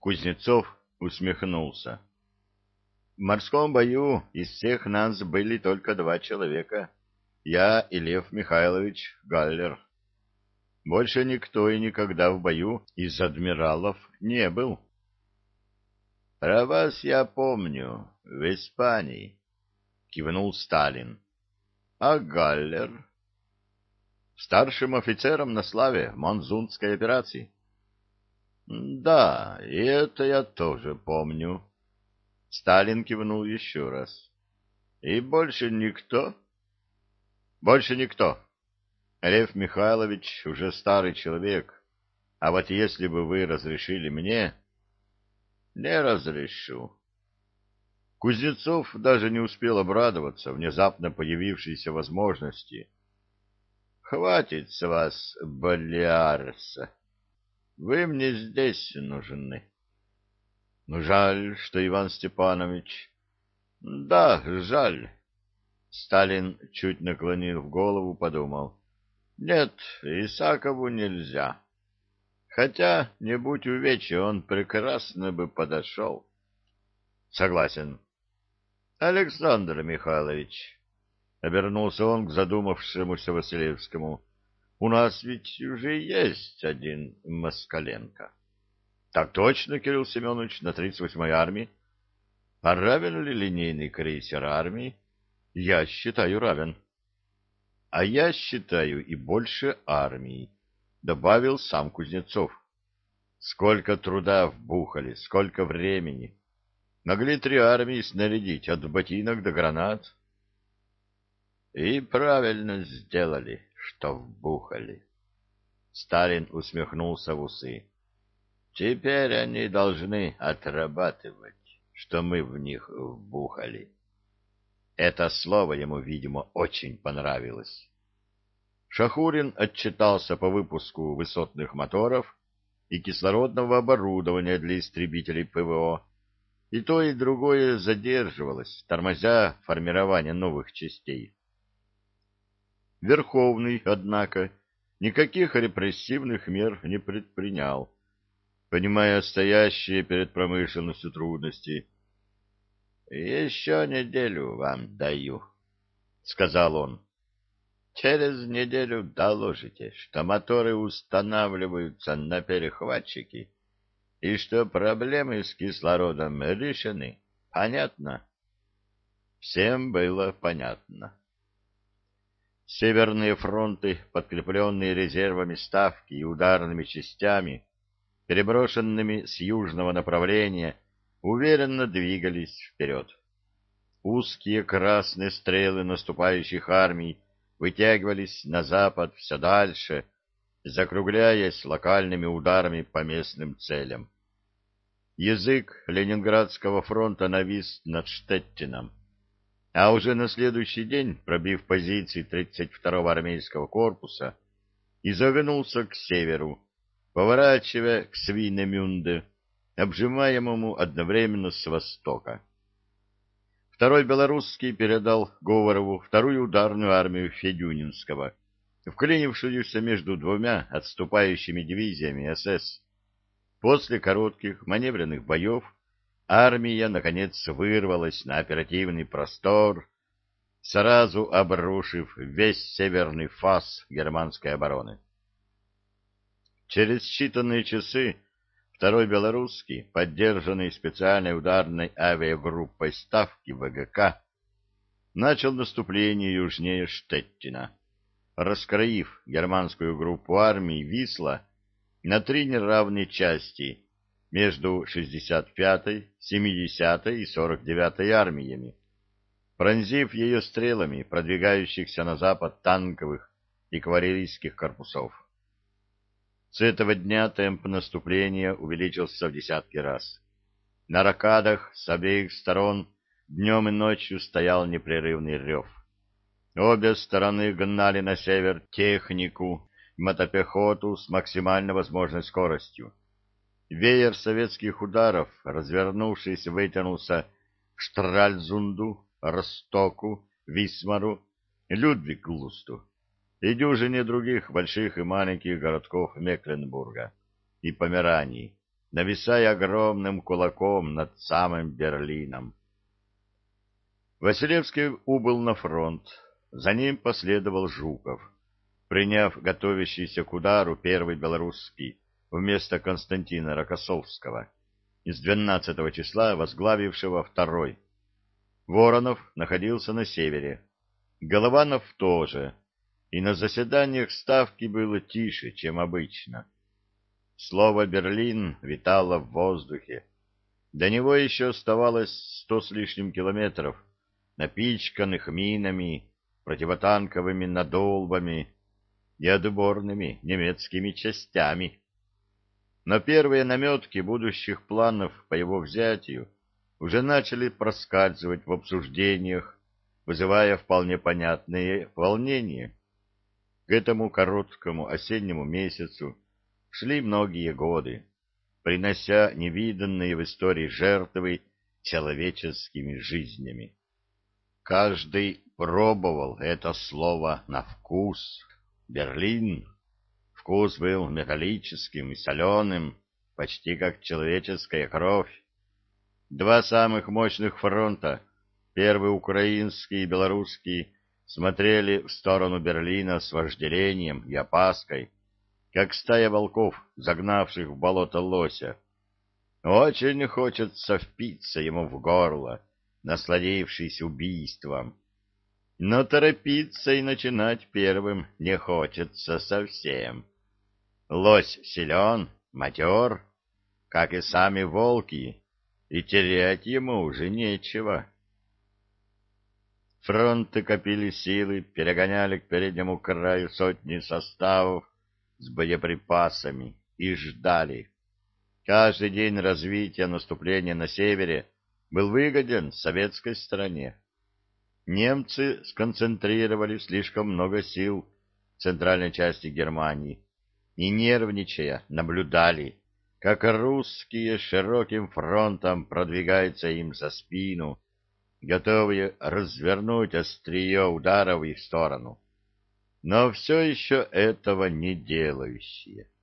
Кузнецов усмехнулся. В морском бою из всех нас были только два человека. Я и Лев Михайлович Галлер. Больше никто и никогда в бою из адмиралов не был. — Про вас я помню, в Испании, — кивнул Сталин. — А Галлер? — Старшим офицером на славе Монзунской операции. — Да, и это я тоже помню. Сталин кивнул еще раз. — И больше никто? — Больше никто. Лев Михайлович уже старый человек, а вот если бы вы разрешили мне... — Не разрешу. Кузнецов даже не успел обрадоваться внезапно появившейся возможности. — Хватит с вас, Балиарса. Вы мне здесь нужны. — Ну, жаль, что Иван Степанович... — Да, жаль. Сталин, чуть наклонив голову, подумал. — Нет, Исакову нельзя. Хотя, не будь увечья, он прекрасно бы подошел. — Согласен. — Александр Михайлович, — обернулся он к задумавшемуся Василевскому, — у нас ведь уже есть один Москаленко. — Так точно, Кирилл Семенович, на 38-й армии. — А равен ли линейный крейсер армии? — Я считаю, равен. — А я считаю и больше армии, — добавил сам Кузнецов. Сколько труда вбухали, сколько времени. Могли 3 армии снарядить от ботинок до гранат. И правильно сделали, что вбухали. Сталин усмехнулся в усы. Теперь они должны отрабатывать, что мы в них вбухали. Это слово ему, видимо, очень понравилось. Шахурин отчитался по выпуску высотных моторов и кислородного оборудования для истребителей ПВО, и то, и другое задерживалось, тормозя формирование новых частей. Верховный, однако, никаких репрессивных мер не предпринял, понимая стоящие перед промышленностью трудности. — Еще неделю вам даю, — сказал он. — Через неделю доложите, что моторы устанавливаются на перехватчики и что проблемы с кислородом решены. Понятно? Всем было понятно. Северные фронты, подкрепленные резервами Ставки и ударными частями, переброшенными с южного направления, уверенно двигались вперед. Узкие красные стрелы наступающих армий вытягивались на запад все дальше, закругляясь локальными ударами по местным целям. Язык Ленинградского фронта навис над Штеттином, а уже на следующий день, пробив позиции 32-го армейского корпуса, изогнулся к северу, поворачивая к Свинемюнде, обжимаемому одновременно с востока. Второй Белорусский передал Говорову вторую ударную армию Федюнинского, вклинившуюся между двумя отступающими дивизиями СС. После коротких маневренных боев армия, наконец, вырвалась на оперативный простор, сразу обрушив весь северный фас германской обороны. Через считанные часы второй Белорусский, поддержанный специальной ударной авиагруппой Ставки ВГК, начал наступление южнее Штеттина, раскроив германскую группу армий Висла на 3 неравные части между 65-й, 70-й и 49-й армиями, пронзив ее стрелами продвигающихся на запад танковых и кавалерийских корпусов. С этого дня темп наступления увеличился в десятки раз. На рокадах с обеих сторон днем и ночью стоял непрерывный рев. Обе стороны гнали на север технику, мотопехоту с максимально возможной скоростью. Веер советских ударов, развернувшись, вытянулся к Штральзунду, Ростоку, Висмару, Людвиглусту и дюжине других больших и маленьких городков Мекленбурга и Померании, нависая огромным кулаком над самым Берлином. Василевский убыл на фронт, за ним последовал Жуков, приняв готовящийся к удару первый белорусский вместо Константина Рокоссовского, из 12 числа возглавившего второй. Воронов находился на севере, Голованов тоже, и на заседаниях Ставки было тише, чем обычно. Слово «Берлин» витало в воздухе. До него еще оставалось 100 с лишним километров, напичканных минами, противотанковыми надолбами и отборными немецкими частями. Но первые наметки будущих планов по его взятию уже начали проскальзывать в обсуждениях, вызывая вполне понятные волнения. К этому короткому осеннему месяцу шли многие годы, принося невиданные в истории жертвы человеческими жизнями. Каждый пробовал это слово на вкус. Берлин. Вкус был металлическим и соленым, почти как человеческая кровь. Два самых мощных фронта, первый украинский и белорусский, смотрели в сторону Берлина с вожделением и опаской, как стая волков, загнавших в болото лося. Очень хочется впиться ему в горло, насладившись убийством. Но торопиться и начинать первым не хочется совсем. Лось силен, матер, как и сами волки, и терять ему уже нечего. Фронты копили силы, перегоняли к переднему краю сотни составов с боеприпасами и ждали. Каждый день развития наступления на севере был выгоден советской стороне. Немцы сконцентрировали слишком много сил в центральной части Германии и, нервничая, наблюдали, как русские широким фронтом продвигаются им за спину, готовые развернуть острие удара в их сторону, но все еще этого не делающие.